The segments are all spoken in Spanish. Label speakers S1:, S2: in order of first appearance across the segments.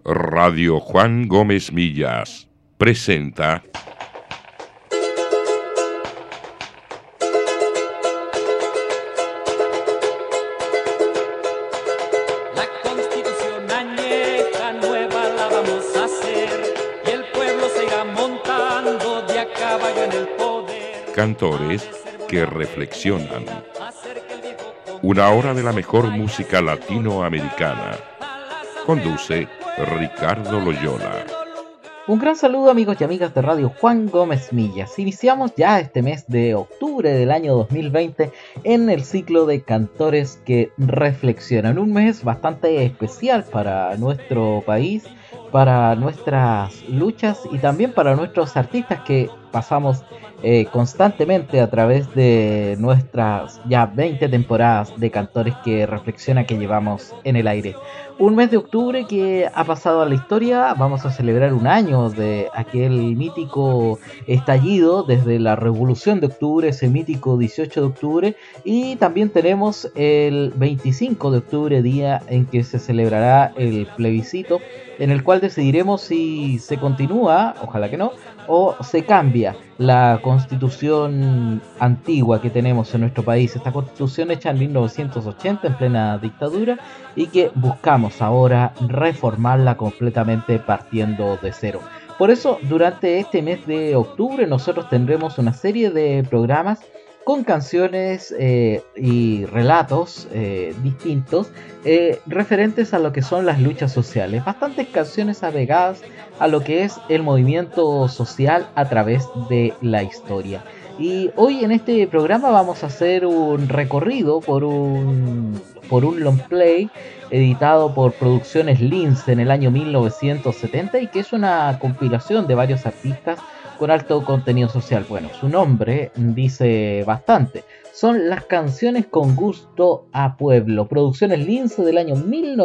S1: Radio Juan Gómez Millas presenta
S2: La Constitución añeja nueva la vamos a hacer y el pueblo se irá montando de a caballo en el poder.
S1: Cantores que reflexionan. Una hora de la mejor música latinoamericana. Conduce Ricardo Loyola.
S3: Un gran saludo, amigos y amigas de Radio Juan Gómez Millas. Iniciamos ya este mes de octubre del año 2020 en el ciclo de Cantores que reflexionan. Un mes bastante especial para nuestro país, para nuestras luchas y también para nuestros artistas que pasamos constantemente a través de nuestras ya 20 temporadas de Cantores que reflexiona que llevamos en el aire. Un mes de octubre que ha pasado a la historia. Vamos a celebrar un año de aquel mítico estallido desde la Revolución de Octubre, ese mítico 18 de octubre, y también tenemos el 25 de octubre, día en que se celebrará el plebiscito, en el cual decidiremos si se continúa, ojalá que no, o se cambia la constitución antigua que tenemos en nuestro país, esta constitución hecha en 1980 en plena dictadura y que buscamos ahora reformarla completamente partiendo de cero. Por eso durante este mes de octubre nosotros tendremos una serie de programas con canciones y relatos distintos referentes a lo que son las luchas sociales. Bastantes canciones apegadas a lo que es el movimiento social a través de la historia. Y hoy en este programa vamos a hacer un recorrido por un long play editado por Producciones Lince en el año 1970 y que es una compilación de varios artistas con alto contenido social. Bueno, su nombre dice bastante. Son las canciones con gusto a pueblo. Producciones Lince del año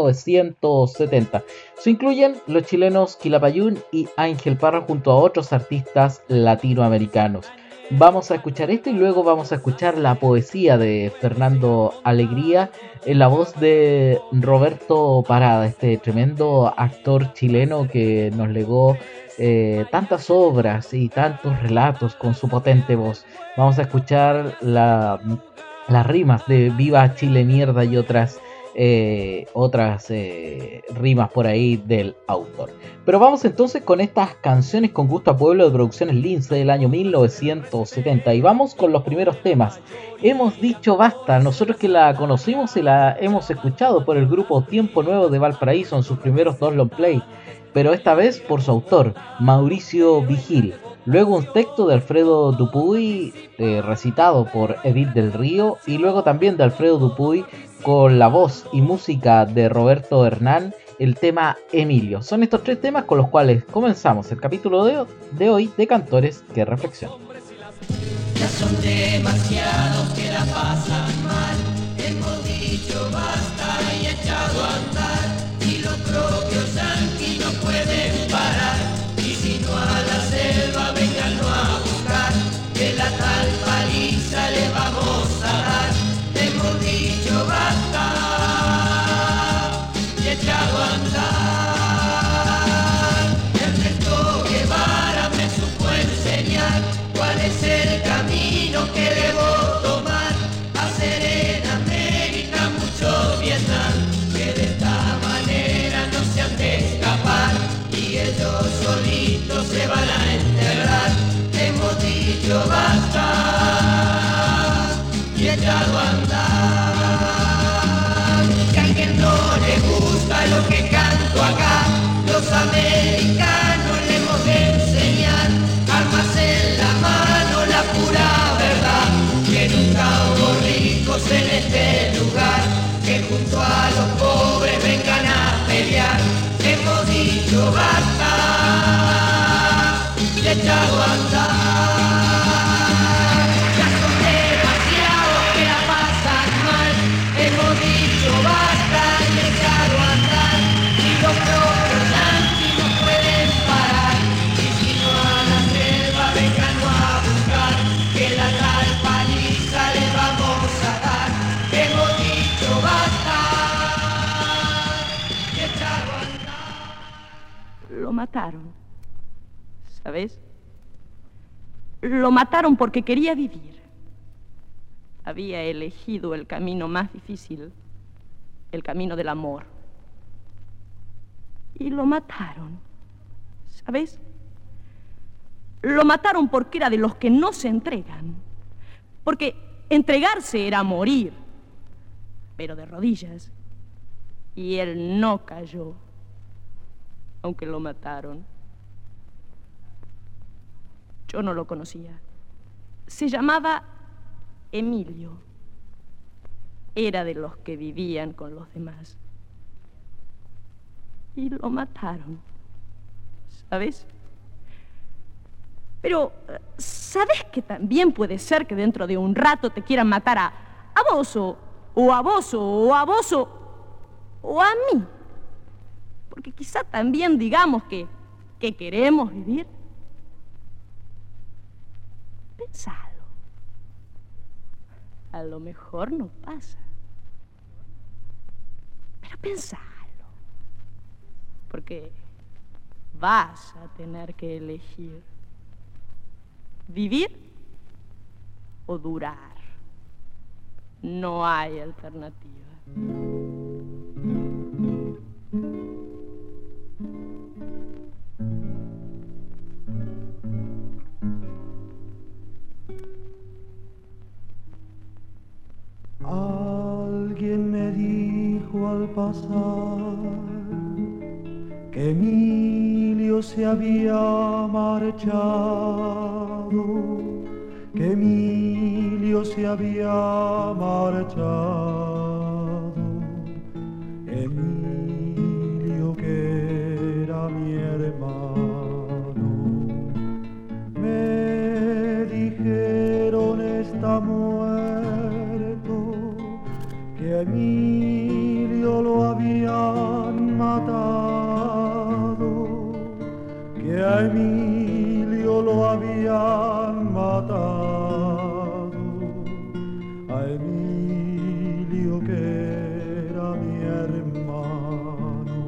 S3: 1970. Se incluyen los chilenos Quilapayún y Ángel Parra junto a otros artistas latinoamericanos. Vamos a escuchar esto y luego vamos a escuchar la poesía de Fernando Alegría en la voz de Roberto Parada, este tremendo actor chileno que nos legó tantas obras y tantos relatos con su potente voz. Vamos a escuchar las rimas de Viva Chile Mierda y otras rimas por ahí del autor. Pero vamos entonces con estas canciones con gusto a pueblo de Producciones Lince del año 1970 y vamos con los primeros temas. Hemos dicho basta, nosotros que la conocimos y la hemos escuchado por el grupo Tiempo Nuevo de Valparaíso en sus primeros dos long play, pero esta vez por su autor, Mauricio Vigil. Luego un texto de Alfredo Dupuy recitado por Edith del Río y luego también de Alfredo Dupuy con la voz y música de Roberto Hernán, el tema Emilio. Son estos tres temas con los cuales comenzamos el capítulo de hoy de Cantores que reflexionan.
S4: Ya son demasiados que la pasan mal, hemos dicho basta y echado a andar, y los propios yanquis no pueden parar, y si no a la selva venganlo a buscar, que la tal paliza le vamos a dar. Hemos dicho basta y echado a andar. Ernesto Guevara me supo enseñar cuál es el camino que debo tomar. Hacer en América mucho Vietnam, que de esta manera no se han de escapar y ellos solitos se van a enterrar. Hemos dicho basta y echado a andar. Si a alguien no le gusta lo que canto acá, los americanos le hemos de enseñar. Armas en la mano, la pura verdad, que nunca hubo ricos en este lugar, que junto a los pobres vengan a pelear. Hemos dicho basta y echado a andar. Hemos dicho basta y echado a andar, y los propios yanquis no pueden parar, y si no a la selva vengan a buscar, que la tal paliza les vamos a dar. Hemos dicho basta y echado a andar.
S5: Lo mataron, ¿sabes? Lo mataron porque quería vivir. Había elegido el camino más difícil, el camino del amor. Y lo mataron, ¿sabes? Lo mataron porque era de los que no se entregan. Porque entregarse era morir, pero de rodillas. Y él no cayó, aunque lo mataron. Yo no lo conocía. Se llamaba Emilio. Era de los que vivían con los demás. Y lo mataron, ¿sabes? Pero, ¿sabes que también puede ser que dentro de un rato te quieran matar a vos, o a vos, o a vos, o a mí? Porque quizá también digamos que queremos vivir. Pensalo. A lo mejor no pasa. Pero pensalo. Porque vas a tener que elegir vivir o durar. No hay alternativa.
S6: Alguien me dijo al pasar que Emilio se había marchado, que Emilio se había marchado. Emilio, que era mi hermano, me dijeron está muerto, que Emilio lo habían matado, que a Emilio lo habían matado, a Emilio que era mi hermano.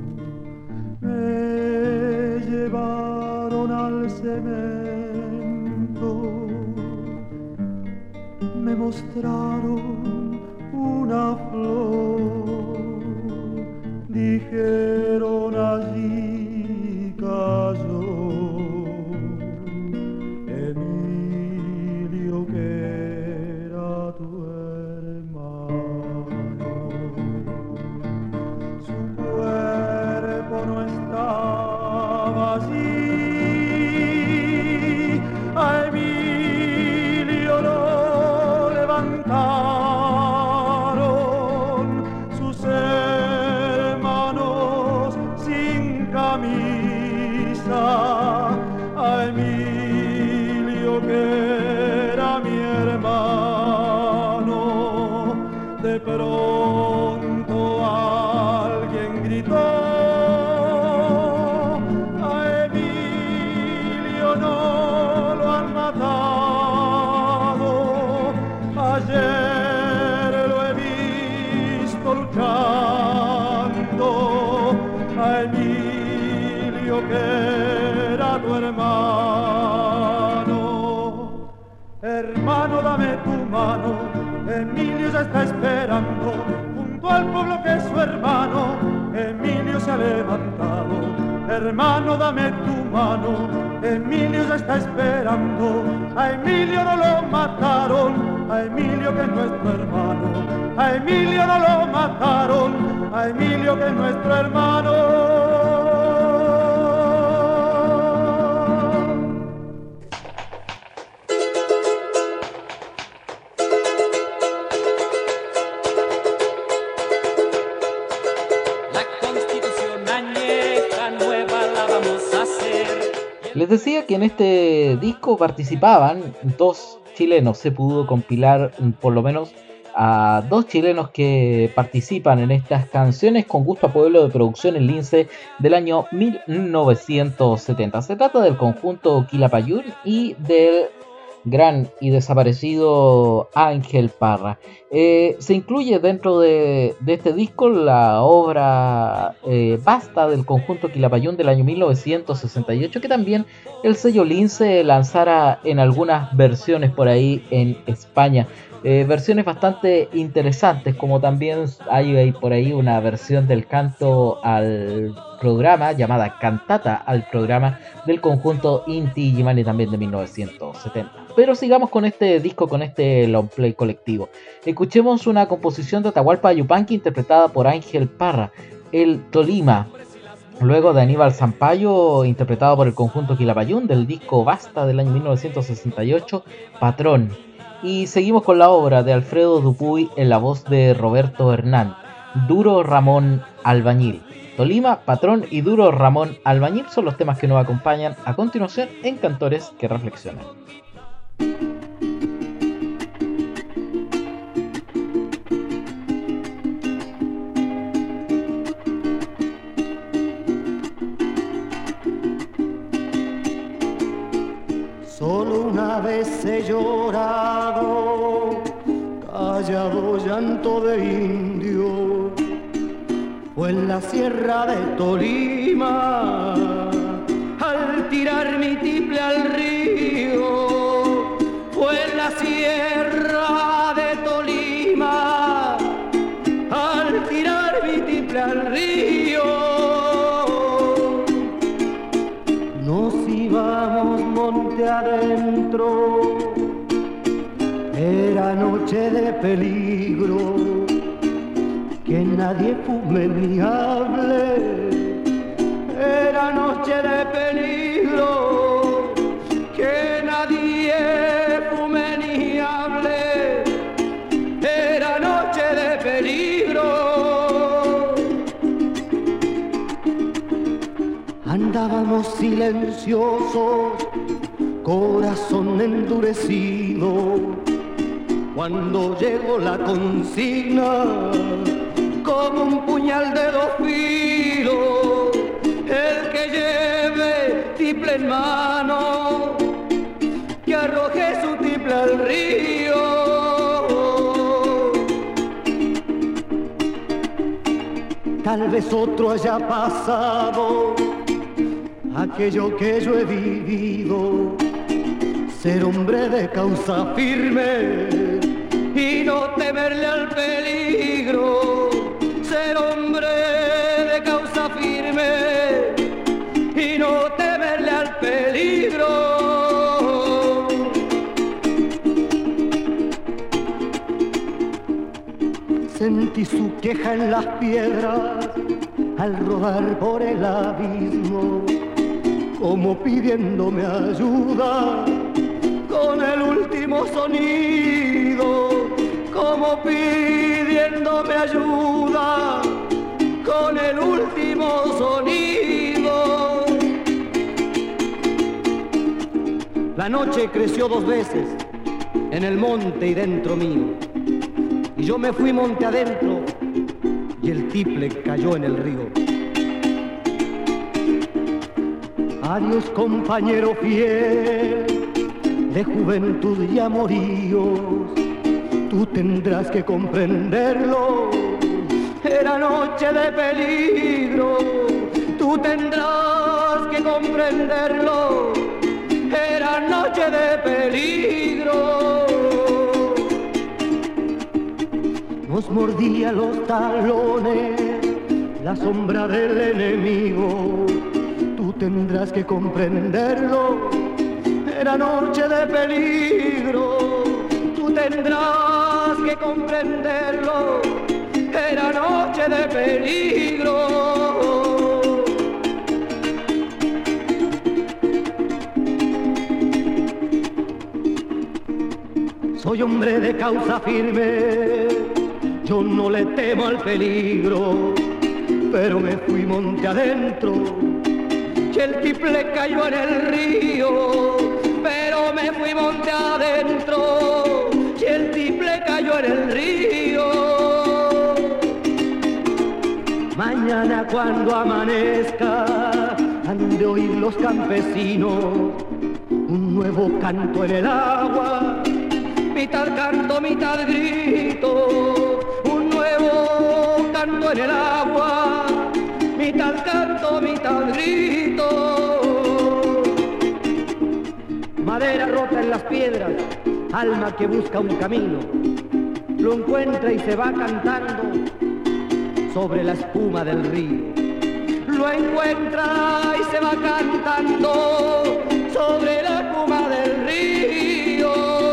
S6: Me llevaron al cemento, me mostraron una flor, dijeron allí cayó Emilio, que era tu hermano. Su cuerpo no estaba allí, a Emilio lo levantaron sus hermanos sin camisa, a Emilio que era mi hermano. De pronto alguien gritó, a Emilio no lo han matado, ayer lo he visto luchando, a Emilio que era tu hermano. Hermano, dame tu mano, Emilio ya está esperando junto al pueblo que es su hermano. Emilio se ha levantado. Hermano, dame tu mano, Emilio ya está esperando. A Emilio no lo mataron, a Emilio que es nuestro hermano. A Emilio no lo mataron, a Emilio que es nuestro hermano.
S3: Les decía que en este disco participaban dos chilenos. Se pudo compilar por lo menos a dos chilenos que participan en estas canciones con gusto a pueblo de producción en Lince del año 1970. Se trata del conjunto Quilapayún y del gran y desaparecido Ángel Parra. Se incluye dentro de este disco la obra Basta del conjunto Quilapayún del año 1968, que también el sello Lince lanzara en algunas versiones por ahí en España. Versiones bastante interesantes, como también hay por ahí una versión del canto al programa llamada Cantata al programa del conjunto Inti Illimani también de 1970. Pero sigamos con este disco, con este long play colectivo. Escuchemos una composición de Atahualpa Yupanqui interpretada por Ángel Parra, el Tolima. Luego de Aníbal Zampayo, interpretado por el conjunto Quilapayún del disco Basta del año 1968, Patrón. Y seguimos con la obra de Alfredo Dupuy en la voz de Roberto Hernán, Duro Ramón Albañil. Tolima, Patrón y Duro Ramón Albañil son los temas que nos acompañan a continuación en Cantores que Reflexionan.
S6: Solo una vez he llorado, callado llanto de indio, fue en la sierra de Tolima, al tirar mi tiple al río, fue en la sierra de Tolima, al tirar mi tiple al río. Nos íbamos monte adentro, era noche de peligro, que nadie fume ni hable, era noche de peligro, que nadie fume ni hable, era noche de peligro. Andábamos silenciosos, corazón endurecido, cuando llegó la consigna, como un puñal de dos filos, el que lleve tiple en mano, que arroje su tiple al río. Tal vez otro haya pasado aquello que yo he vivido, ser hombre de causa firme y no temerle al peligro, ser hombre de causa firme y no temerle al peligro. Sentí su queja en las piedras al rodar por el abismo, como pidiéndome ayuda con el último sonido, como pidiéndome ayuda con el último sonido. La noche creció dos veces en el monte y dentro mío, y yo me fui monte adentro y el tiple cayó en el río. Adiós compañero fiel de juventud y amoríos, tú tendrás que comprenderlo, era noche de peligro, tú tendrás que comprenderlo, era noche de peligro. Nos mordía los talones la sombra del enemigo, tú tendrás que comprenderlo, era noche de peligro, tú tendrás que comprenderlo, era noche de peligro. Soy hombre de causa firme, yo no le temo al peligro, pero me fui monte adentro y el tiple cayó en el río, pero me fui monte adentro y el tiple cayó en el río. Mañana cuando amanezca han de oír los campesinos un nuevo canto en el agua,
S7: mitad canto, mitad grito, un nuevo canto en el agua, mitad canto, mitad grito. Madera rota en las piedras, alma que busca un camino, lo encuentra y se va cantando sobre la espuma del río. Lo encuentra y se va cantando sobre la espuma del río.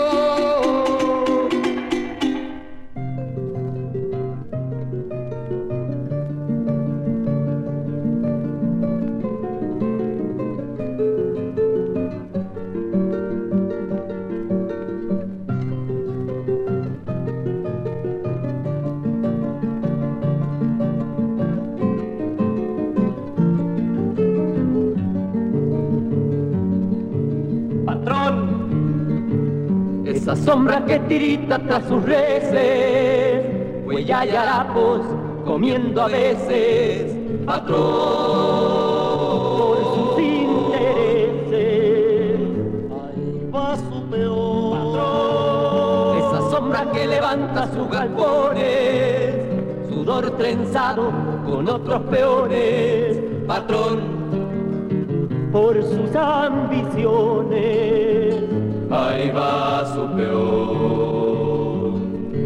S7: Esa sombra que tirita tras sus reses, huella y harapos comiendo a veces, patrón, por sus intereses. Ahí va su peor, patrón. Esa sombra que levanta sus galpones, sudor trenzado con otros peones, patrón, por sus ambiciones. Ahí va su peor.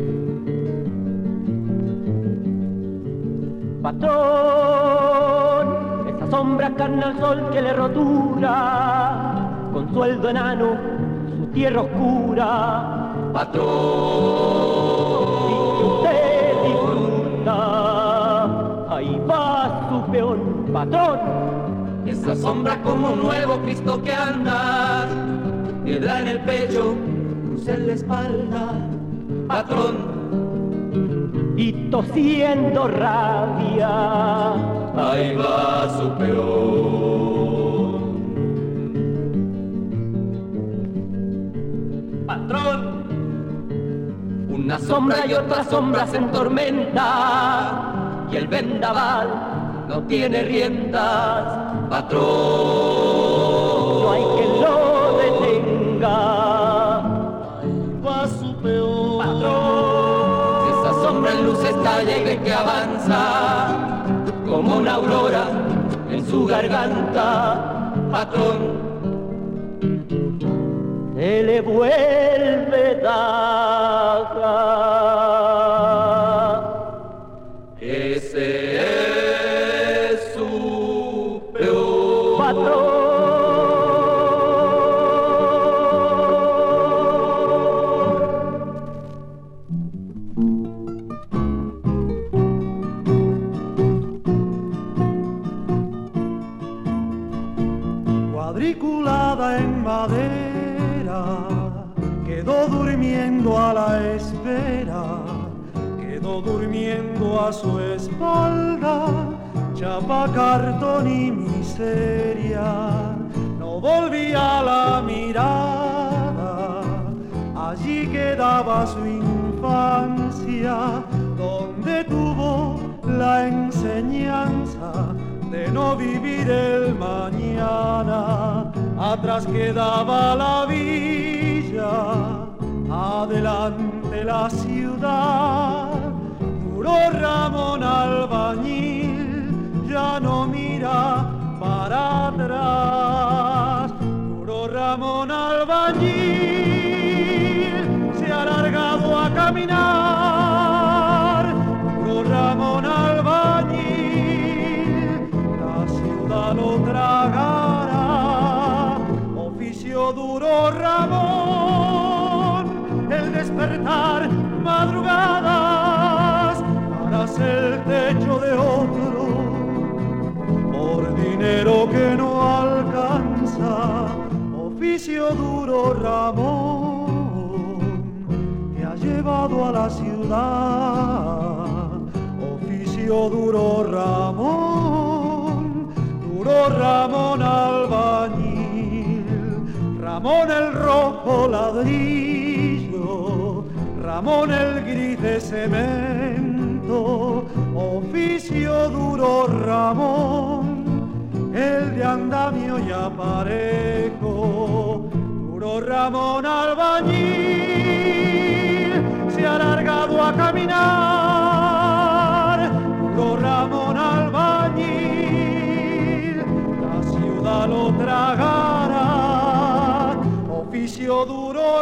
S7: Patrón, esa sombra carna al sol que le rotura, con sueldo enano, su tierra oscura. Patrón, y que usted disfruta, ahí va su peón, patrón. Esa sombra como un nuevo Cristo que anda, piedra en el pecho, cruz en la espalda, patrón, y tosiendo rabia, ahí va su peón. Patrón, una sombra y otra sombra se entormenta, y el vendaval no tiene riendas, patrón, no hay que lo detenga. Ahí va su peor, patrón. Esa sombra en luz estalla y ve que avanza como una aurora en su garganta, patrón. Se le vuelve daga. Ese es su peor, patrón.
S6: Cuadriculada en madera, quedó durmiendo a la espera, quedó durmiendo a su espalda, chapa, cartón y miseria. No volvía la mirada, allí quedaba su infancia, donde tuvo la enseñanza de no vivir el mañana. Atrás quedaba la villa, adelante la ciudad. Duró Ramón Albañil, ya no mira para atrás. Duró Ramón Albañil, se ha largado a caminar. Duró Ramón Albañil, la ciudad lo tragará. Oficio duro Ramón, el despertar madrugadas para hacer el techo de otro, por dinero que no alcanza. Oficio duro Ramón, que ha llevado a la ciudad. Oficio duro Ramón Albañil, Ramón el rojo ladrillo, Ramón el gris de cemento. Oficio duro Ramón, el de andamio y aparejo. Duro Ramón Albañil. a caminar, puro Ramón albañil, la ciudad lo tragará, oficio duro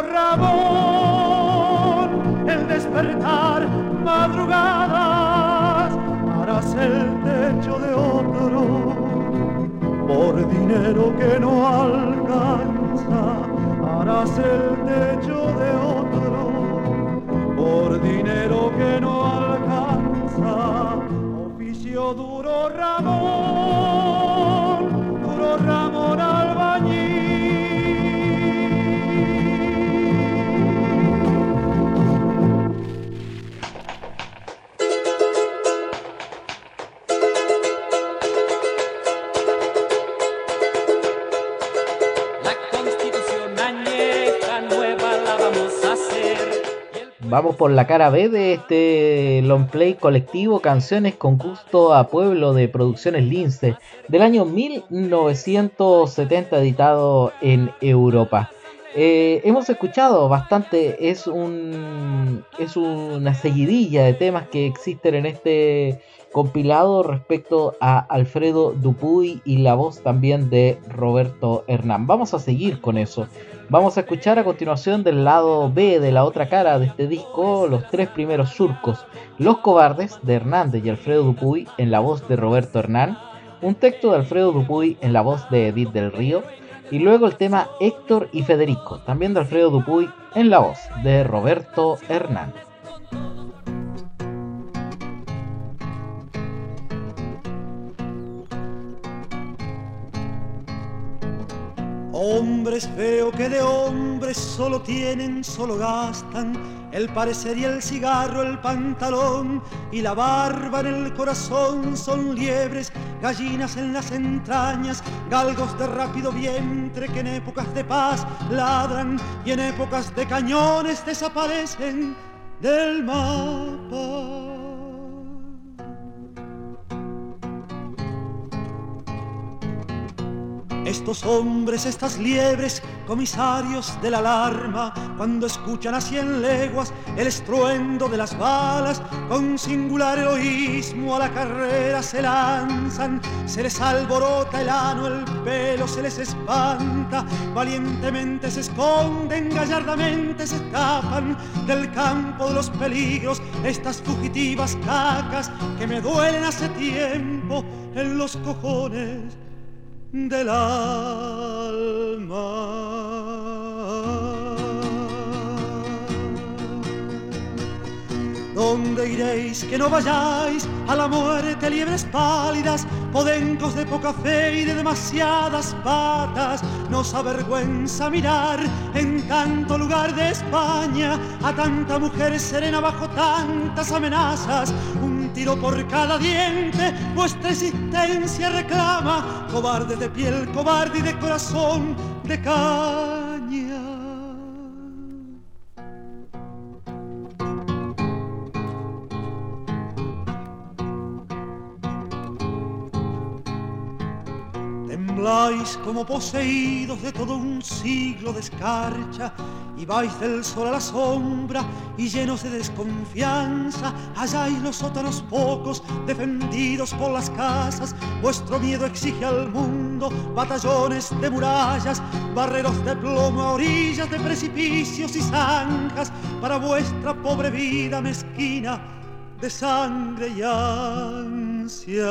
S6: Ramón, el despertar madrugadas, harás el techo de otro, por dinero que no alcanza, harás el techo de otro, por dinero que no alcanza, oficio duro Ramón albañil.
S3: Vamos por la cara B de este long play colectivo Canciones con gusto a pueblo de Producciones Lince del año 1970, editado en Europa. Hemos escuchado bastante, es una seguidilla de temas que existen en este compilado respecto a Alfredo Dupuy y la voz también de Roberto Hernán. Vamos a seguir con eso. Vamos a escuchar a continuación del lado B, de la otra cara de este disco, los tres primeros surcos: Los Cobardes, de Hernández y Alfredo Dupuy en la voz de Roberto Hernán, un texto de Alfredo Dupuy en la voz de Edith del Río, y luego el tema Héctor y Federico, también de Alfredo Dupuy en la voz de Roberto Hernán.
S6: Hombres feos que de hombres solo tienen, solo gastan el parecer y el cigarro, el pantalón y la barba en el corazón. Son liebres, gallinas en las entrañas, galgos de rápido vientre que en épocas de paz ladran y en épocas de cañones desaparecen del mapa. Estos hombres, estas liebres, comisarios de la alarma, cuando escuchan a 100 leguas el estruendo de las balas, con singular heroísmo a la carrera se lanzan. Se les alborota el ano, el pelo se les espanta, valientemente se esconden, gallardamente se escapan del campo de los peligros. Estas fugitivas cacas que me duelen hace tiempo en los cojones del alma. ¿Dónde iréis que no vayáis? A la muerte, liebres pálidas, podencos de poca fe y de demasiadas patas. Nos avergüenza mirar en tanto lugar de España a tanta mujer serena bajo tantas amenazas. Un tiro por cada diente vuestra existencia reclama, cobarde de piel, cobarde y de corazón de caña. Tembláis como poseídos de todo un siglo de escarcha y vais del sol a la sombra y llenos de desconfianza halláis los sótanos pocos defendidos por las casas. Vuestro miedo exige al mundo batallones de murallas, barreros de plomo a orillas de precipicios y zanjas para vuestra pobre vida mezquina de sangre y ansia.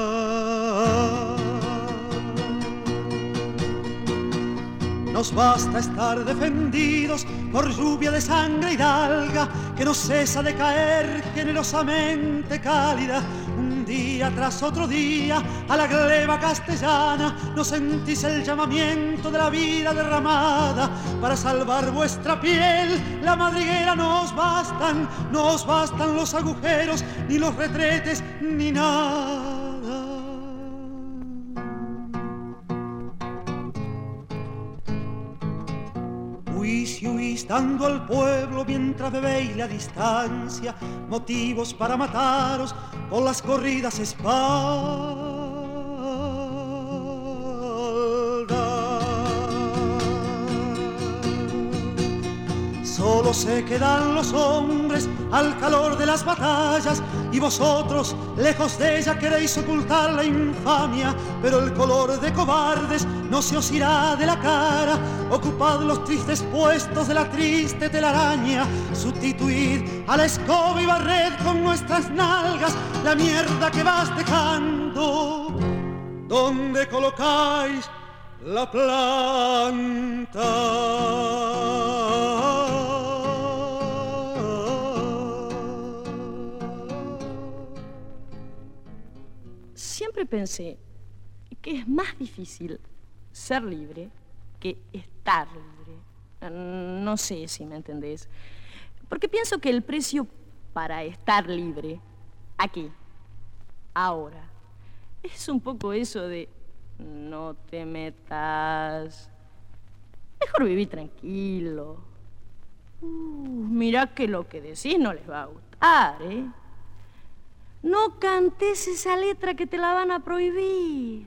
S6: Nos basta estar defendidos por lluvia de sangre hidalga que no cesa de caer generosamente cálida. Un día tras otro día a la gleba castellana no sentís el llamamiento de la vida derramada. Para salvar vuestra piel la madriguera nos bastan los agujeros ni los retretes ni nada. Huís y huís dando al pueblo mientras bebéis la distancia motivos para mataros por las corridas espaldas. Solo Solo se quedan los hombres al calor de las batallas, y vosotros, lejos de ella, queréis ocultar la infamia, pero el color de cobardes no se os irá de la cara. Ocupad los tristes puestos de la triste telaraña, sustituid a la escoba y barred con nuestras nalgas la mierda que vas dejando. ¿Dónde colocáis la planta?
S5: Siempre pensé que es más difícil ser libre que estar libre. No sé si me entendés. Porque pienso que el precio para estar libre, aquí, ahora, es un poco eso de no te metas, mejor vivir tranquilo. Mirá que lo que decís no les va a gustar, ¿eh? No cantes esa letra que te la van a prohibir.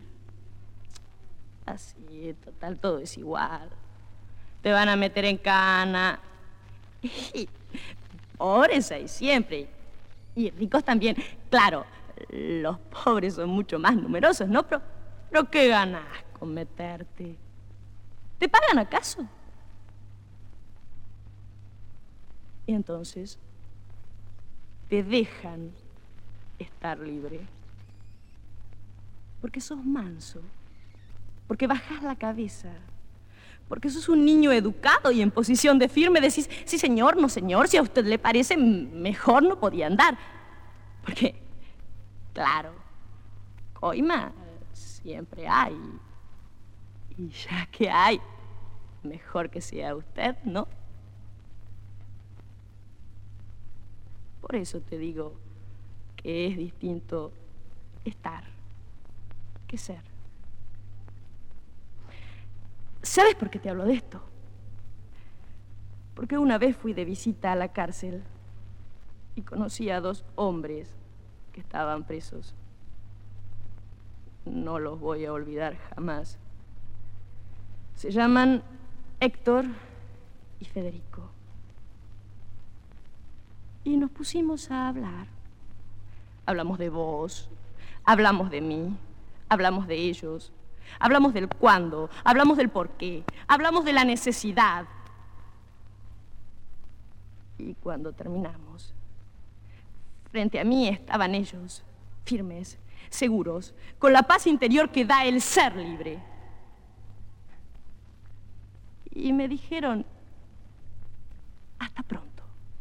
S5: Así, total, todo es igual. Te van a meter en cana. Y pobres hay siempre. Y ricos también. Claro, los pobres son mucho más numerosos, ¿no? Pero ¿qué ganas con meterte? ¿Te pagan acaso? Y entonces te dejan estar libre. Porque sos manso. Porque bajás la cabeza. Porque sos un niño educado y en posición de firme decís, sí señor, no señor, si a usted le parece, mejor no podía andar. Porque, claro, coima siempre hay. Y ya que hay, mejor que sea usted, ¿no? Por eso te digo que es distinto estar que ser. ¿Sabes por qué te hablo de esto? Porque una vez fui de visita a la cárcel y conocí a 2 hombres que estaban presos. No los voy a olvidar jamás. Se llaman Héctor y Federico. Y nos pusimos a hablar. Hablamos de vos, hablamos de mí, hablamos de ellos, hablamos del cuándo, hablamos del por qué, hablamos de la necesidad. Y cuando terminamos, frente a mí estaban ellos, firmes, seguros, con la paz interior que da el ser libre. Y me dijeron, hasta pronto.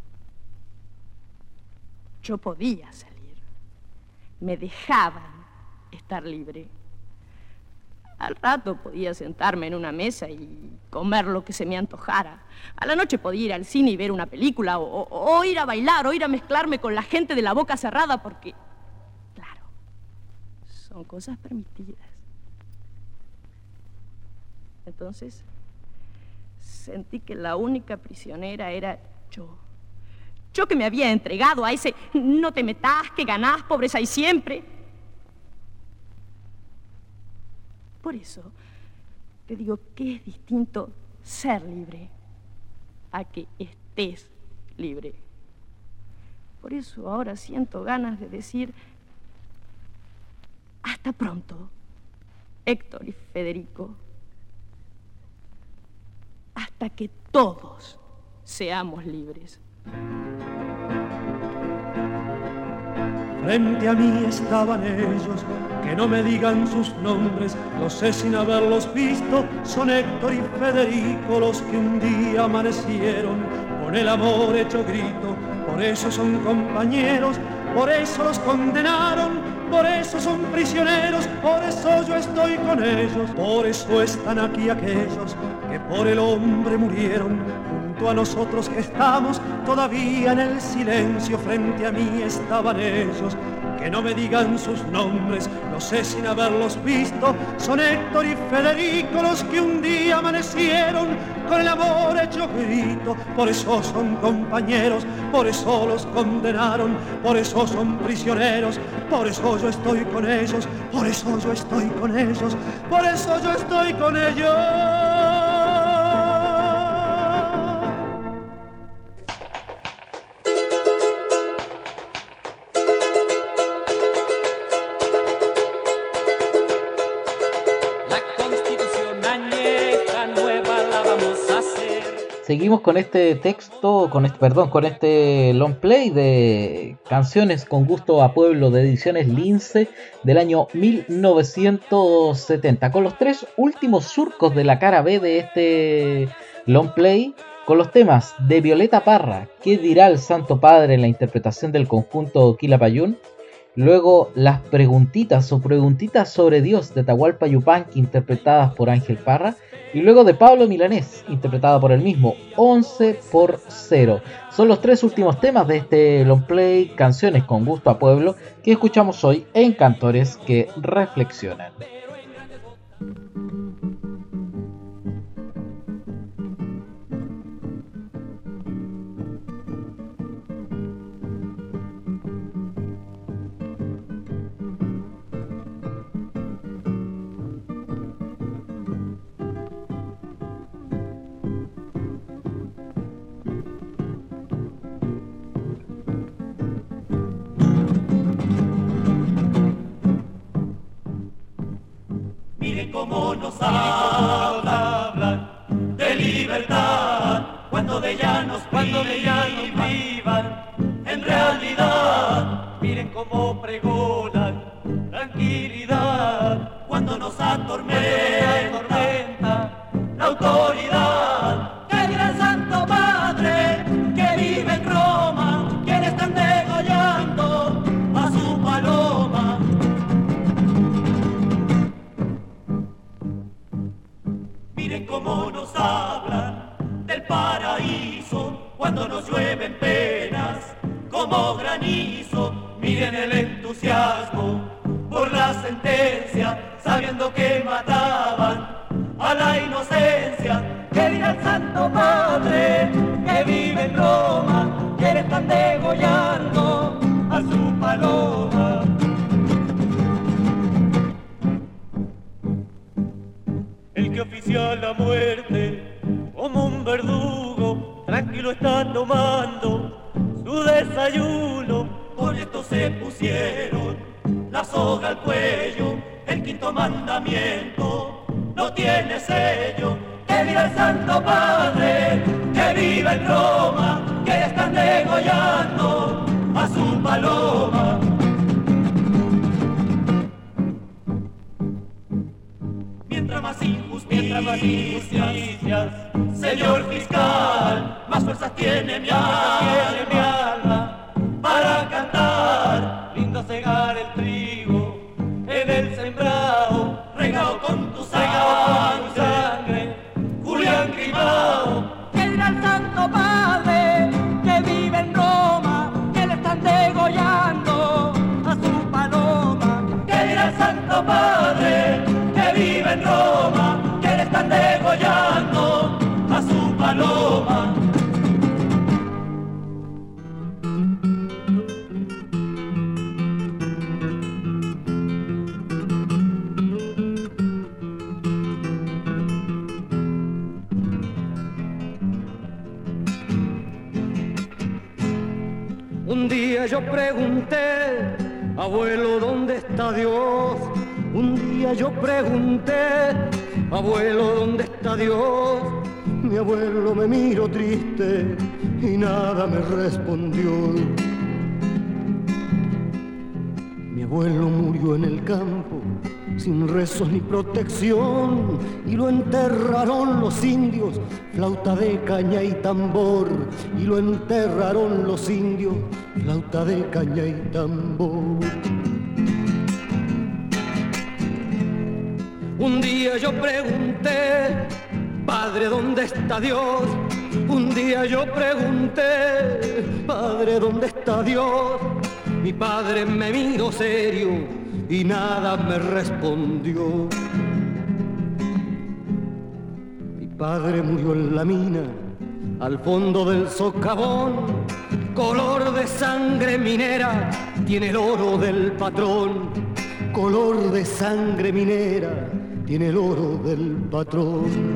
S5: Yo podía salir. Me dejaban estar libre. Al rato podía sentarme en una mesa y comer lo que se me antojara. A la noche podía ir al cine y ver una película, o ir a bailar, o ir a mezclarme con la gente de la boca cerrada, porque, claro, son cosas permitidas. Entonces, sentí que la única prisionera era yo. Yo que me había entregado a ese no te metas, que ganás, pobres hay siempre. Por eso te digo que es distinto ser libre a que estés libre. Por eso ahora siento ganas de decir hasta pronto, Héctor y Federico, hasta que todos seamos libres.
S6: Frente a mí estaban ellos, que no me digan sus nombres, los sé sin haberlos visto, son Héctor y Federico los que un día amanecieron con el amor hecho grito, por eso son compañeros, por eso los condenaron, por eso son prisioneros, por eso yo estoy con ellos, por eso están aquí aquellos que por el hombre murieron, junto a nosotros que estamos todavía en el silencio, frente a mí estaban ellos, que no me digan sus nombres, los sé sin haberlos visto, son Héctor y Federico los que un día amanecieron con el amor hecho grito, por eso son compañeros, por eso los condenaron, por eso son prisioneros, por eso yo estoy con ellos, por eso yo estoy con ellos, por eso yo estoy con ellos.
S3: Seguimos con este texto, con este long play de Canciones con Gusto a Pueblo de Ediciones Lince del año 1970, con los 3 últimos surcos de la cara B de este long play, con los temas de Violeta Parra, ¿Qué dirá el Santo Padre?, en la interpretación del conjunto Quilapayún. Luego las preguntitas sobre Dios de Atahualpa Yupanqui, interpretadas por Ángel Parra. Y luego de Pablo Milanés, interpretada por el mismo, 11-0. Son los 3 últimos temas de este long play, Canciones con Gusto a Pueblo, que escuchamos hoy en Cantores que Reflexionan.
S8: Cómo nos hablan de libertad, cuando de ya nos privan, en realidad, miren cómo pregonan tranquilidad, cuando nos atormenta la autoridad. Que dirá el Santo Padre que vive en Roma, quienes están degollando a su paloma. Miren cómo nos hablan del paraíso cuando nos llueven penas como granizo. Miren el entusiasmo por la sentencia, sabiendo que mataban a la inocencia. Que dirá el Santo Padre que vive en Roma, que le están degollando a su paloma. El que oficia la muerte como un verdugo, tranquilo está tomando su desayuno. Por esto se pusieron la soga al cuello, el quinto mandamiento no tiene sello. Que dirá el Santo Padre que vive en Roma, que ya están degollando a su paloma. Mientras más injusticias, señor fiscal, más fuerzas tiene mi alma para cantar. Lindo cegar el trigo en el sembrado, regado con tu sangre, Julián Grimao.
S2: Que dirá el Santo Padre que vive en Roma, que le están degollando a su paloma.
S8: Que dirá el Santo Padre que vive en Roma, que le están degollando a su paloma.
S7: Un día yo pregunté, abuelo, ¿dónde está Dios? Un día yo pregunté, abuelo, ¿dónde está Dios? Mi abuelo me miró triste y nada me respondió. Mi abuelo murió en el campo, sin rezos ni protección, y lo enterraron los indios, flauta de caña y tambor, y lo enterraron los indios, flauta de caña y tambor. Un día yo pregunté, Padre, ¿dónde está Dios? Un día yo pregunté, Padre, ¿dónde está Dios? Mi padre me miró serio y nada me respondió. Mi padre murió en la mina, al fondo del socavón, color de sangre minera, tiene el oro del patrón. Color de sangre minera, tiene el oro del patrón.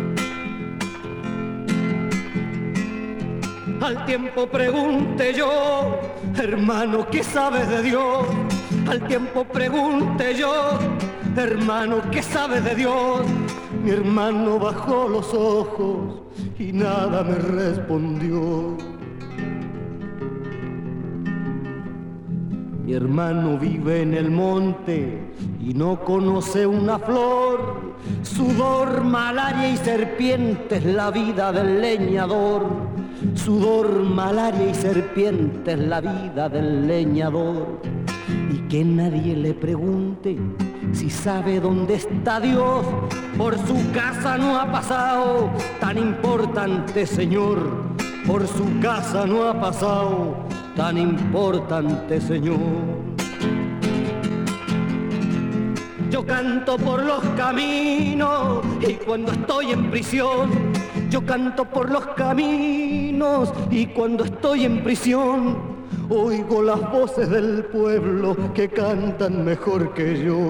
S7: Al tiempo pregunté yo, hermano, ¿qué sabes de Dios? Al tiempo pregunté yo,
S9: hermano, ¿qué sabes de Dios? Mi hermano bajó los ojos y nada me respondió. Mi hermano vive en el monte y no conoce una flor. Sudor, malaria y serpientes, la vida del leñador. Sudor, malaria y serpientes, la vida del leñador. Y que nadie le pregunte si sabe dónde está Dios. Por su casa no ha pasado tan importante señor. Por su casa no ha pasado tan importante señor. Yo canto por los caminos y cuando estoy en prisión. Yo canto por los caminos y cuando estoy en prisión oigo las voces del pueblo que cantan mejor que yo.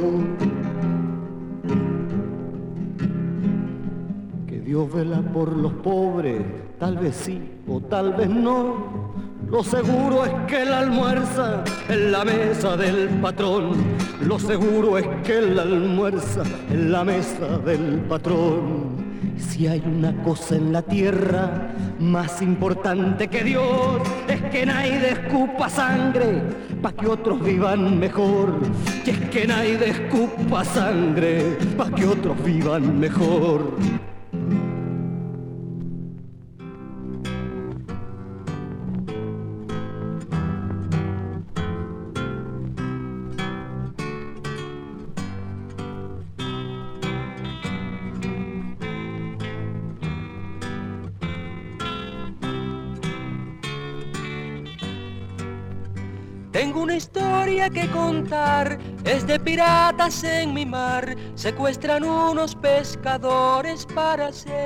S9: Que Dios vela por los pobres, tal vez sí o tal vez no. Lo seguro es que él almuerza en la mesa del patrón. Lo seguro es que él almuerza en la mesa del patrón. Si hay una cosa en la tierra más importante que Dios, es que nadie escupa sangre pa' que otros vivan mejor. Y es que nadie escupa sangre pa' que otros vivan mejor.
S7: Tengo una historia que contar, es de piratas en mi mar. Secuestran unos pescadores para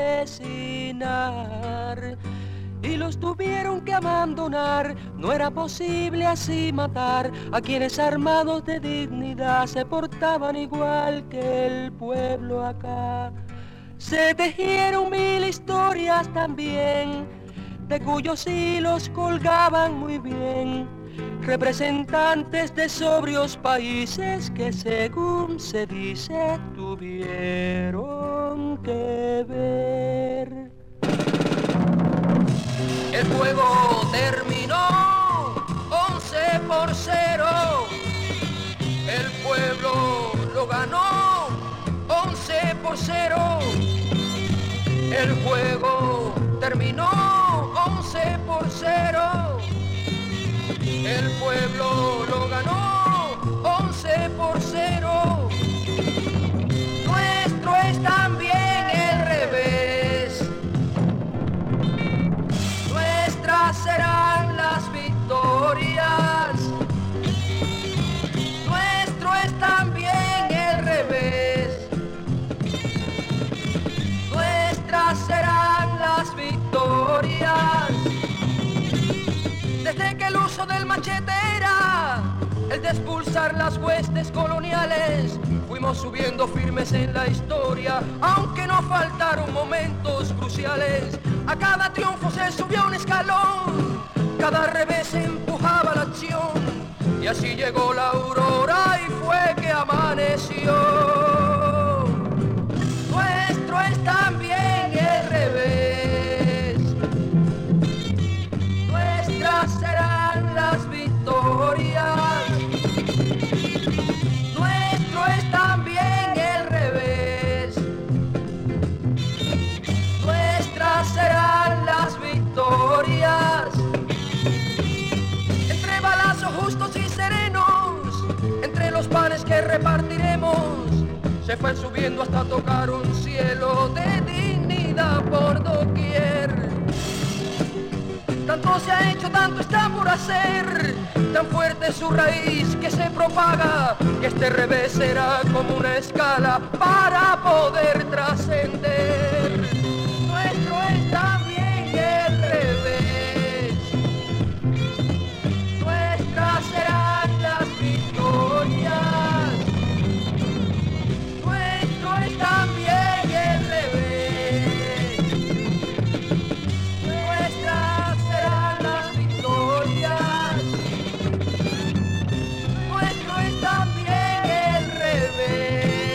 S7: asesinar y los tuvieron que abandonar. No era posible así matar a quienes armados de dignidad se portaban igual que el pueblo acá. Se tejieron mil historias también, de cuyos hilos colgaban muy bien representantes de sobrios países que, según se dice, tuvieron que ver. El juego terminó 11-0. El pueblo lo ganó 11-0. El juego terminó 11-0. El pueblo lo ganó 11-0. Nuestro es también el revés. Nuestras serán las victorias. Nuestro es también el revés. Nuestras serán las victorias. Desde que el uso del machete era el de expulsar las huestes coloniales, fuimos subiendo firmes en la historia, aunque nos faltaron momentos cruciales. A cada triunfo se subió un escalón, cada revés empujaba la acción, y así llegó la aurora y fue que amaneció. Nuestro es también el revés. Serán las victorias. Nuestro es también el revés. Nuestras serán las victorias. Entre balazos justos y serenos, entre los panes que repartiremos, se fue subiendo hasta tocar un cielo de dignidad por doquier. Tanto se ha hecho, tanto está por hacer, tan fuerte es su raíz que se propaga, que este revés será como una escala para poder trascender. Nuestro es también el revés. Nuestras serán las victorias. Nuestro es también el revés. Nuestro es también el revés.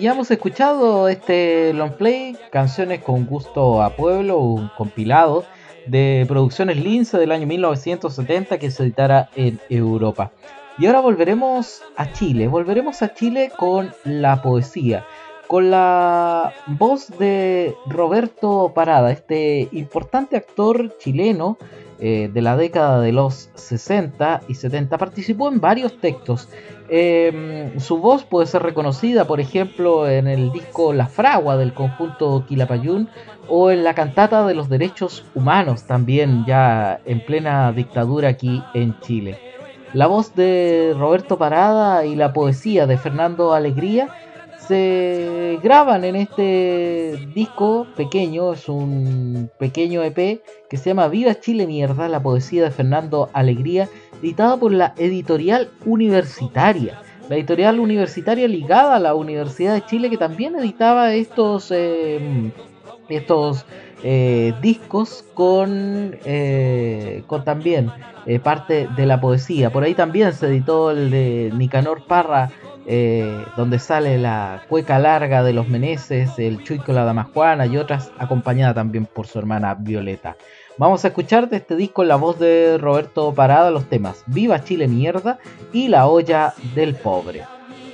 S3: ya hemos escuchado este long play, Canciones con Gusto a Pueblo, un compilado de Producciones Lince del año 1970 que se editara en Europa. Y ahora volveremos a Chile con la poesía, con la voz de Roberto Parada, este importante actor chileno de la década de los 60 y 70. Participó en varios textos. Su voz puede ser reconocida, por ejemplo, en el disco La Fragua del conjunto Quilapayún o en la cantata de los derechos humanos, también ya en plena dictadura aquí en Chile. La voz de Roberto Parada y la poesía de Fernando Alegría se graban en este disco pequeño, es un pequeño EP que se llama Viva Chile Mierda, la poesía de Fernando Alegría, editada por la Editorial Universitaria. La editorial universitaria ligada a la Universidad de Chile, que también editaba estos discos con también parte de la poesía. Por ahí también se editó el de Nicanor Parra, donde sale la cueca larga de los Meneses, el Chuico la Dama Juana y otras, acompañada también por su hermana Violeta. Vamos a escuchar de este disco en la voz de Roberto Parada los temas Viva Chile Mierda y La Olla del Pobre.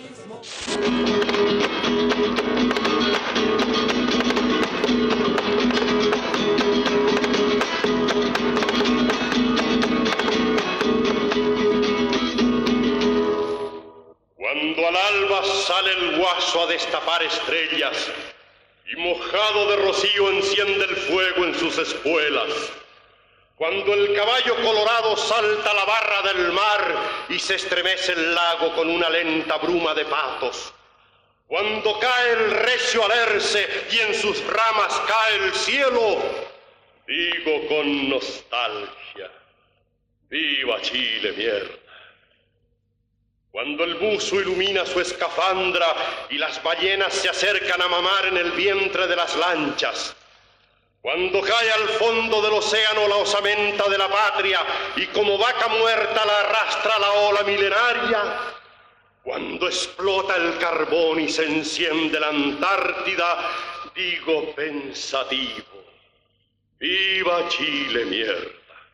S10: Cuando al alba sale el guaso a destapar estrellas y mojado de rocío enciende el fuego en sus espuelas, cuando el caballo colorado salta a la barra del mar y se estremece el lago con una lenta bruma de patos, cuando cae el recio alerce y en sus ramas cae el cielo, digo con nostalgia, viva Chile mierda. Cuando el buzo ilumina su escafandra y las ballenas se acercan a mamar en el vientre de las lanchas, cuando cae al fondo del océano la osamenta de la patria y como vaca muerta la arrastra la ola milenaria, cuando explota el carbón y se enciende la Antártida, digo pensativo, viva Chile mierda.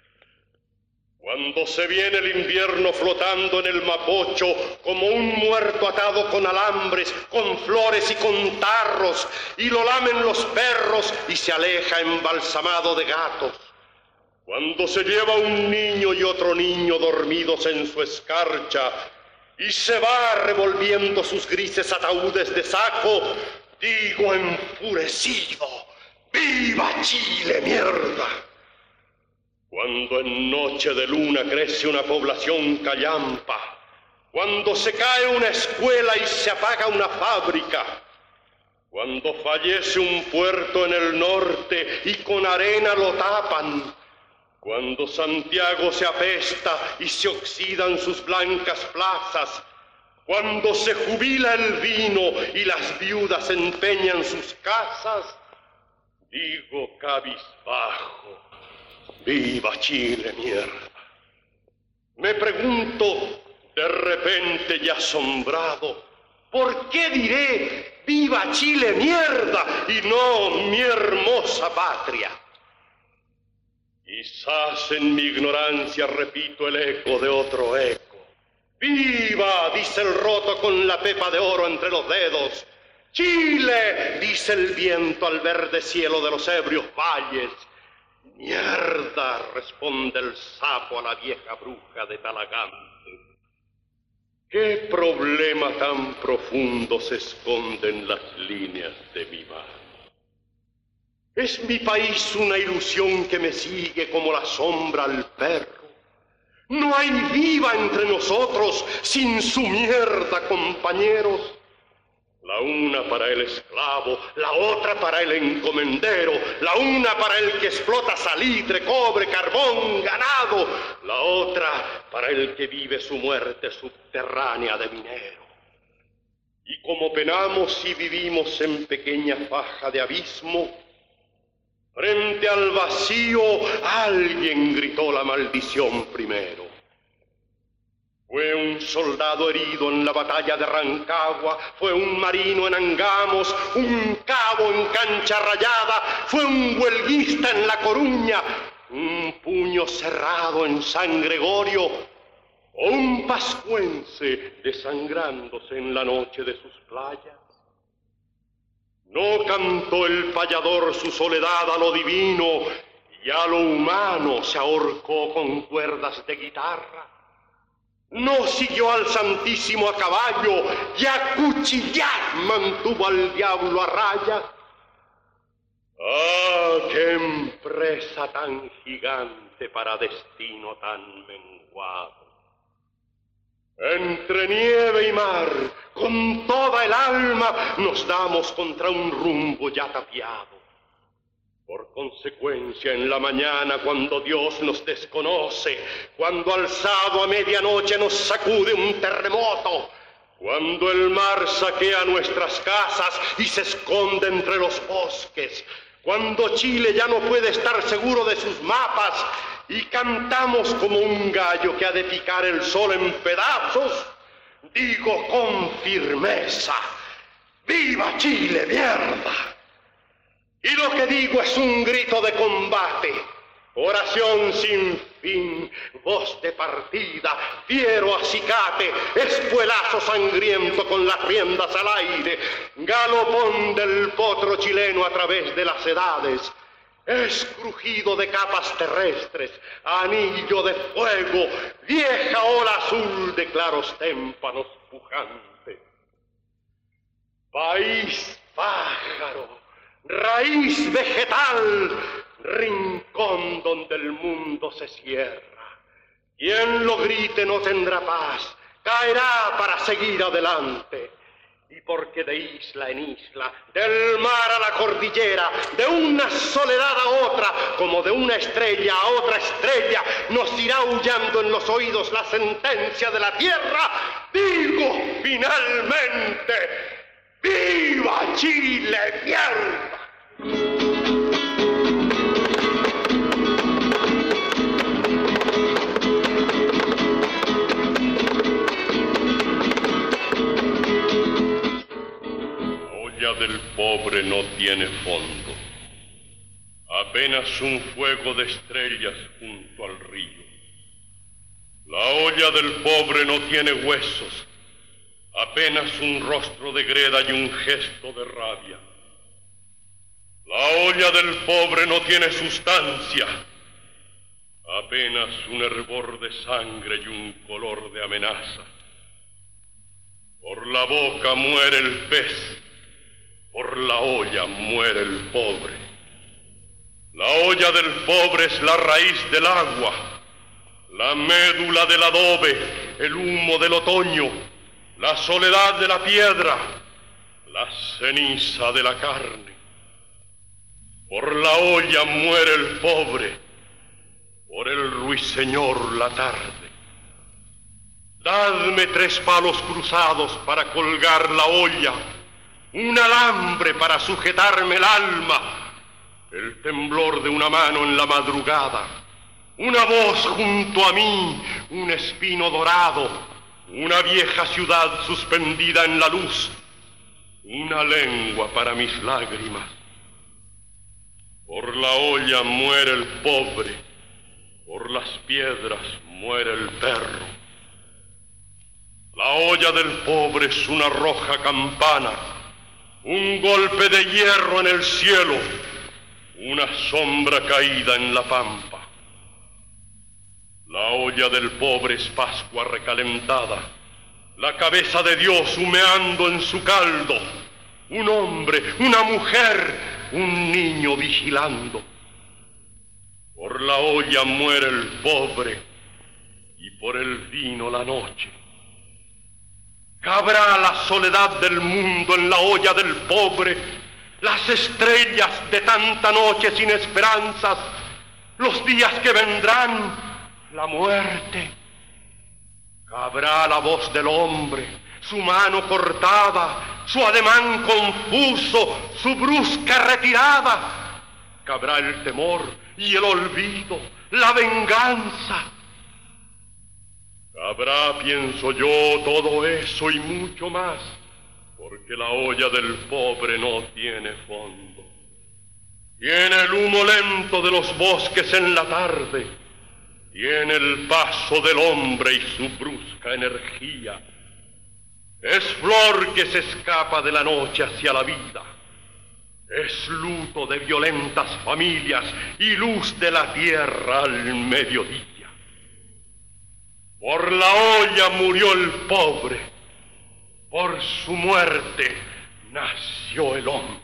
S10: Cuando se viene el invierno flotando en el Mapocho como un muerto atado con alambres, con flores y con tarros, y lo lamen los perros y se aleja embalsamado de gatos. Cuando se lleva un niño y otro niño dormidos en su escarcha y se va revolviendo sus grises ataúdes de saco, digo enfurecido, ¡viva Chile mierda! Cuando en noche de luna crece una población callampa, cuando se cae una escuela y se apaga una fábrica, cuando fallece un puerto en el norte y con arena lo tapan, cuando Santiago se apesta y se oxidan sus blancas plazas, cuando se jubila el vino y las viudas empeñan sus casas, digo cabizbajo, viva Chile mierda. Me pregunto de repente y asombrado, ¿por qué diré viva Chile mierda y no mi hermosa patria? Quizás en mi ignorancia repito el eco de otro eco. ¡Viva!, dice el roto con la pepa de oro entre los dedos. ¡Chile!, dice el viento al verde cielo de los ebrios valles. ¡Mierda!, responde el sapo a la vieja bruja de Talagante. ¿Qué problema tan profundo se esconde en las líneas de mi mar? ¿Es mi país una ilusión que me sigue como la sombra al perro? ¿No hay viva entre nosotros sin su mierda, compañeros? La una para el esclavo, la otra para el encomendero, la una para el que explota salitre, cobre, carbón, ganado, la otra para el que vive su muerte subterránea de minero. Y como penamos y vivimos en pequeña faja de abismo, frente al vacío alguien gritó la maldición primero. Fue un soldado herido en la batalla de Rancagua, fue un marino en Angamos, un cabo en Cancha Rayada, fue un huelguista en La Coruña, un puño cerrado en San Gregorio, o un pascuense desangrándose en la noche de sus playas. No cantó el payador su soledad a lo divino y a lo humano se ahorcó con cuerdas de guitarra. No siguió al Santísimo a caballo y a cuchillar mantuvo al diablo a raya. ¡Ah, qué empresa tan gigante para destino tan menguado! Entre nieve y mar, con toda el alma, nos damos contra un rumbo ya tapiado. Por consecuencia, en la mañana, cuando Dios nos desconoce, cuando alzado a medianoche nos sacude un terremoto, cuando el mar saquea nuestras casas y se esconde entre los bosques, cuando Chile ya no puede estar seguro de sus mapas y cantamos como un gallo que ha de picar el sol en pedazos, digo con firmeza, ¡viva Chile, mierda! Y lo que digo es un grito de combate, oración sin fin, voz de partida, fiero acicate, espuelazo sangriento con las riendas al aire, galopón del potro chileno a través de las edades, es crujido de capas terrestres, anillo de fuego, vieja ola azul de claros témpanos pujantes. País pájaro, raíz vegetal, rincón donde el mundo se cierra. Quien lo grite no tendrá paz, caerá para seguir adelante. Y porque de isla en isla, del mar a la cordillera, de una soledad a otra, como de una estrella a otra estrella, nos irá aullando en los oídos la sentencia de la tierra, digo finalmente, ¡viva Chile, mierda! La olla del pobre no tiene fondo, apenas un fuego de estrellas junto al río. La olla del pobre no tiene huesos, apenas un rostro de greda y un gesto de rabia. La olla del pobre no tiene sustancia, apenas un hervor de sangre y un color de amenaza. Por la boca muere el pez, por la olla muere el pobre. La olla del pobre es la raíz del agua, la médula del adobe, el humo del otoño, la soledad de la piedra, la ceniza de la carne. Por la olla muere el pobre, por el ruiseñor la tarde. Dadme 3 palos cruzados para colgar la olla, un alambre para sujetarme el alma, el temblor de una mano en la madrugada, una voz junto a mí, un espino dorado, una vieja ciudad suspendida en la luz, una lengua para mis lágrimas. Por la olla muere el pobre, por las piedras muere el perro. La olla del pobre es una roja campana, un golpe de hierro en el cielo, una sombra caída en la pampa. La olla del pobre es Pascua recalentada, la cabeza de Dios humeando en su caldo, un hombre, una mujer, un niño vigilando. Por la olla muere el pobre y por el vino la noche. ¿Cabrá la soledad del mundo en la olla del pobre? Las estrellas de tanta noche sin esperanzas, los días que vendrán, la muerte. ¿Cabrá la voz del hombre, su mano cortada, su ademán confuso, su brusca retirada? ¿Cabrá el temor y el olvido, la venganza? Habrá, pienso yo, todo eso y mucho más, porque la olla del pobre no tiene fondo. Tiene el humo lento de los bosques en la tarde, tiene el paso del hombre y su brusca energía. Es flor que se escapa de la noche hacia la vida. Es luto de violentas familias y luz de la tierra al mediodía. Por la olla murió el pobre, por su muerte nació el hombre.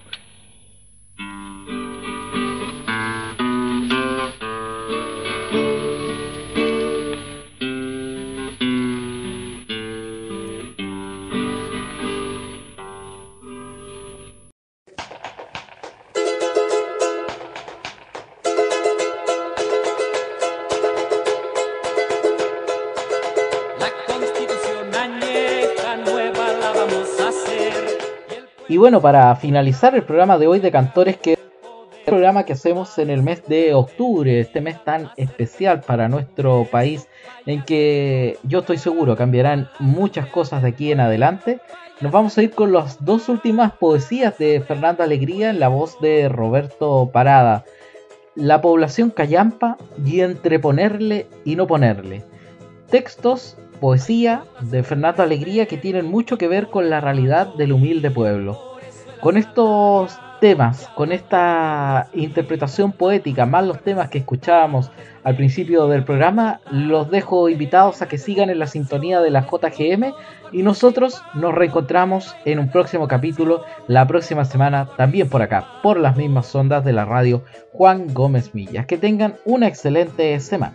S3: Y bueno, para finalizar el programa de hoy de Cantores, que es el programa que hacemos en el mes de octubre, este mes tan especial para nuestro país, en que yo estoy seguro cambiarán muchas cosas de aquí en adelante, nos vamos a ir con las dos últimas poesías de Fernando Alegría en la voz de Roberto Parada. La población callampa y entre ponerle y no ponerle. Textos, poesía de Fernando Alegría que tienen mucho que ver con la realidad del humilde pueblo. Con estos temas, con esta interpretación poética, más los temas que escuchábamos al principio del programa, los dejo invitados a que sigan en la sintonía de la JGM y nosotros nos reencontramos en un próximo capítulo la próxima semana, también por acá, por las mismas ondas de la radio Juan Gómez Millas. Que tengan una excelente semana.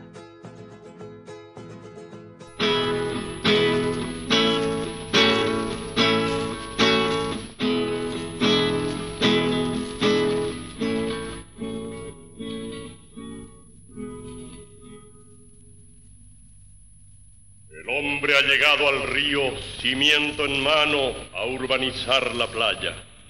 S10: Ha llegado al río, cimiento en mano, a urbanizar la playa.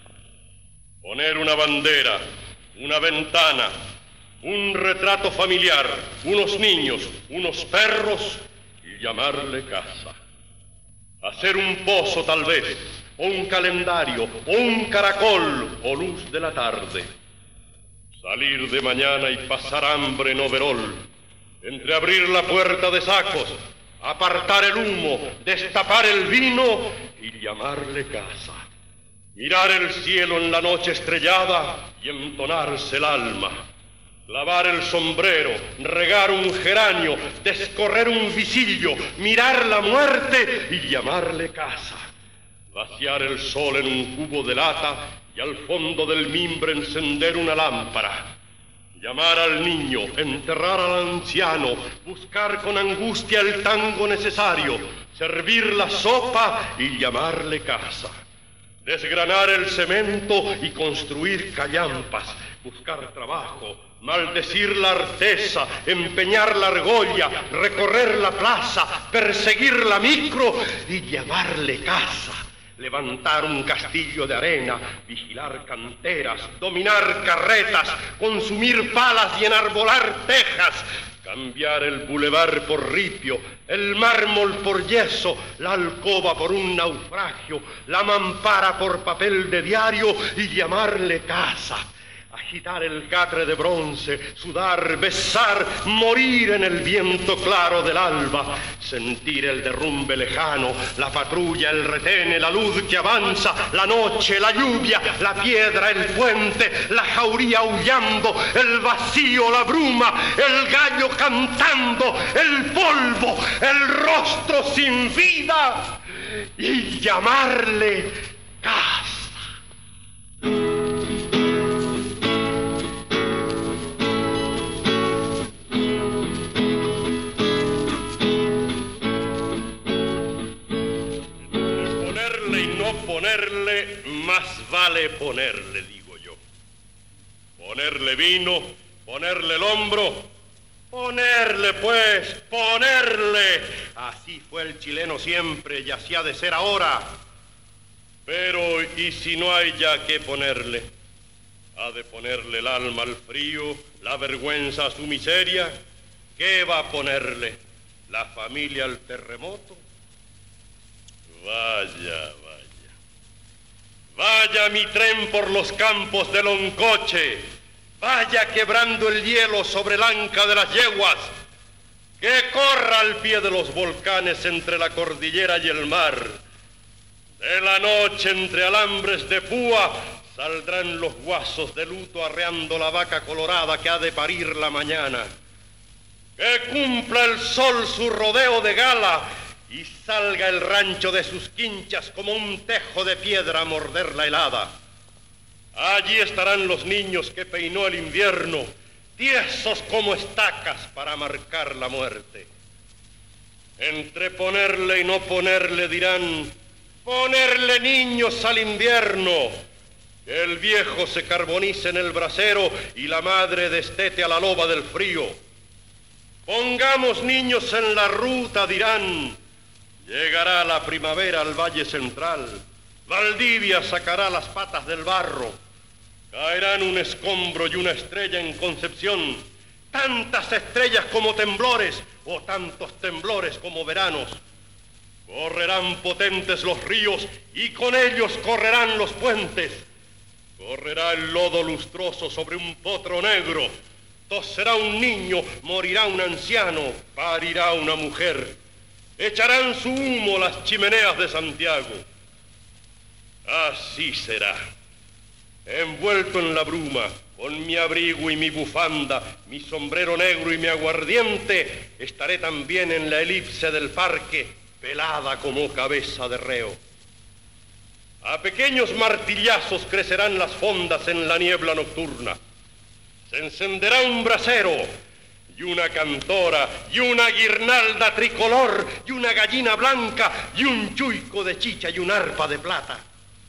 S10: Poner una bandera, una ventana, un retrato familiar, unos niños, unos perros y llamarle casa. Hacer un pozo tal vez, o un calendario, o un caracol, o luz de la tarde. Salir de mañana y pasar hambre en overol, entreabrir la puerta de sacos, apartar el humo, destapar el vino y llamarle casa. Mirar el cielo en la noche estrellada y entonarse el alma. Clavar el sombrero, regar un geranio, descorrer un visillo, mirar la muerte y llamarle casa. Vaciar el sol en un cubo de lata y al fondo del mimbre encender una lámpara. Llamar al niño, enterrar al anciano, buscar con angustia el tango necesario, servir la sopa y llamarle casa. Desgranar el cemento y construir callampas, buscar trabajo, maldecir la artesa, empeñar la argolla, recorrer la plaza, perseguir la micro y llamarle casa. Levantar un castillo de arena, vigilar canteras, dominar carretas, consumir palas y enarbolar tejas, cambiar el bulevar por ripio, el mármol por yeso, la alcoba por un naufragio, la mampara por papel de diario y llamarle casa. Agitar el catre de bronce, sudar, besar, morir en el viento claro del alba, sentir el derrumbe lejano, la patrulla, el retén, la luz que avanza, la noche, la lluvia, la piedra, el puente, la jauría aullando, el vacío, la bruma, el gallo cantando, el polvo, el rostro sin vida y llamarle casa. Ponerle, más vale ponerle, digo yo. Ponerle vino, ponerle el hombro, ponerle pues, ponerle. Así fue el chileno siempre y así ha de ser ahora. Pero, ¿y si no hay ya qué ponerle? ¿Ha de ponerle el alma al frío, la vergüenza a su miseria? ¿Qué va a ponerle? la familia al terremoto. Vaya, vaya mi tren por los campos de Loncoche, vaya quebrando el hielo sobre el anca de las yeguas, que corra al pie de los volcanes entre la cordillera y el mar. De la noche entre alambres de púa saldrán los guasos de luto arreando la vaca colorada que ha de parir la mañana. Que cumpla el sol su rodeo de gala y salga el rancho de sus quinchas como un tejo de piedra a morder la helada. Allí estarán los niños que peinó el invierno, tiesos como estacas para marcar la muerte. Entre ponerle y no ponerle dirán, ponerle niños al invierno, que el viejo se carbonice en el brasero y la madre destete a la loba del frío. Pongamos niños en la ruta, dirán, llegará la primavera al Valle Central, Valdivia sacará las patas del barro, caerán un escombro y una estrella en Concepción, tantas estrellas como temblores o tantos temblores como veranos. Correrán potentes los ríos y con ellos correrán los puentes. Correrá el lodo lustroso sobre un potro negro, toserá un niño, morirá un anciano, parirá una mujer. Echarán su humo las chimeneas de Santiago. Así será. Envuelto en la bruma, con mi abrigo y mi bufanda, mi sombrero negro y mi aguardiente, estaré también en la elipse del parque, pelada como cabeza de reo. A pequeños martillazos crecerán las fondas en la niebla nocturna. Se encenderá un brasero y una cantora y una guirnalda tricolor y una gallina blanca y un chuico de chicha y un arpa de plata.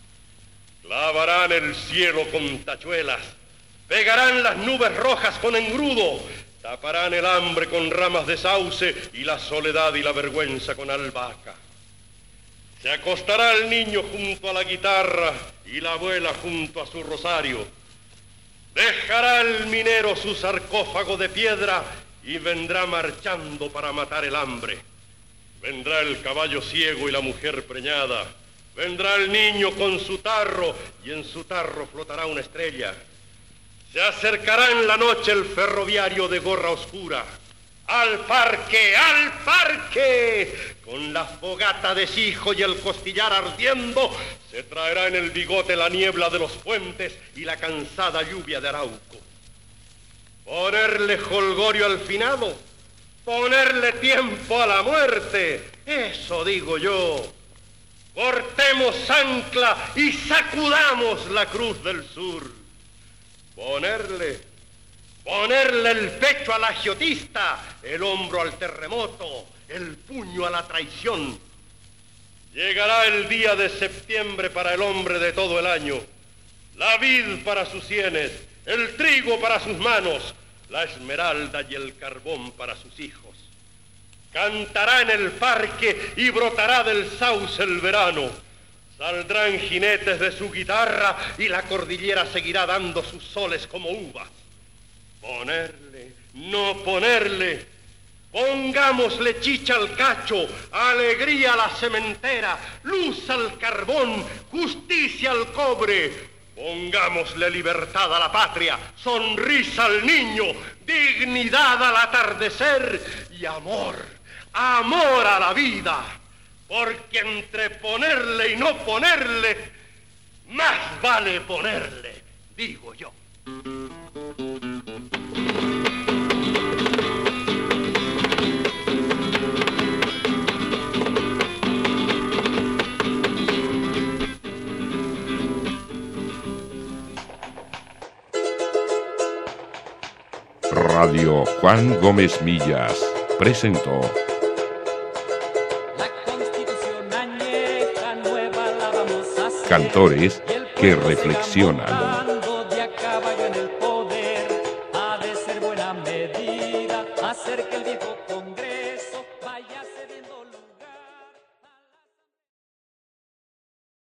S10: Clavarán el cielo con tachuelas, pegarán las nubes rojas con engrudo, taparán el hambre con ramas de sauce y la soledad y la vergüenza con albahaca. Se acostará el niño junto a la guitarra y la abuela junto a su rosario. Dejará el minero su sarcófago de piedra y vendrá marchando para matar el hambre. Vendrá el caballo ciego y la mujer preñada. Vendrá el niño con su tarro y en su tarro flotará una estrella. Se acercará en la noche el ferroviario de gorra oscura. ¡Al parque! ¡Al parque! Con la fogata de Sijo y el costillar ardiendo, se traerá en el bigote la niebla de los puentes y la cansada lluvia de Arauco. Ponerle jolgorio al finado, ponerle tiempo a la muerte, eso digo yo. Cortemos ancla y sacudamos la cruz del sur. Ponerle el pecho al agiotista, el hombro al terremoto, el puño a la traición. Llegará el día de septiembre para el hombre de todo el año, la vid para sus sienes, el trigo para sus manos, la esmeralda y el carbón para sus hijos. Cantará en el parque y brotará del sauce el verano. Saldrán jinetes de su guitarra y la cordillera seguirá dando sus soles como uvas. Ponerle, no ponerle, pongámosle chicha al cacho, alegría a la cementera, luz al carbón, justicia al cobre. Pongámosle libertad a la patria, sonrisa al niño, dignidad al atardecer y amor a la vida. Porque entre ponerle y no ponerle, más vale ponerle, digo yo.
S1: Radio Juan Gómez Millas presentó Cantores que reflexionan.
S2: De a caballo en el poder, ha de ser buena medida hacer que el viejo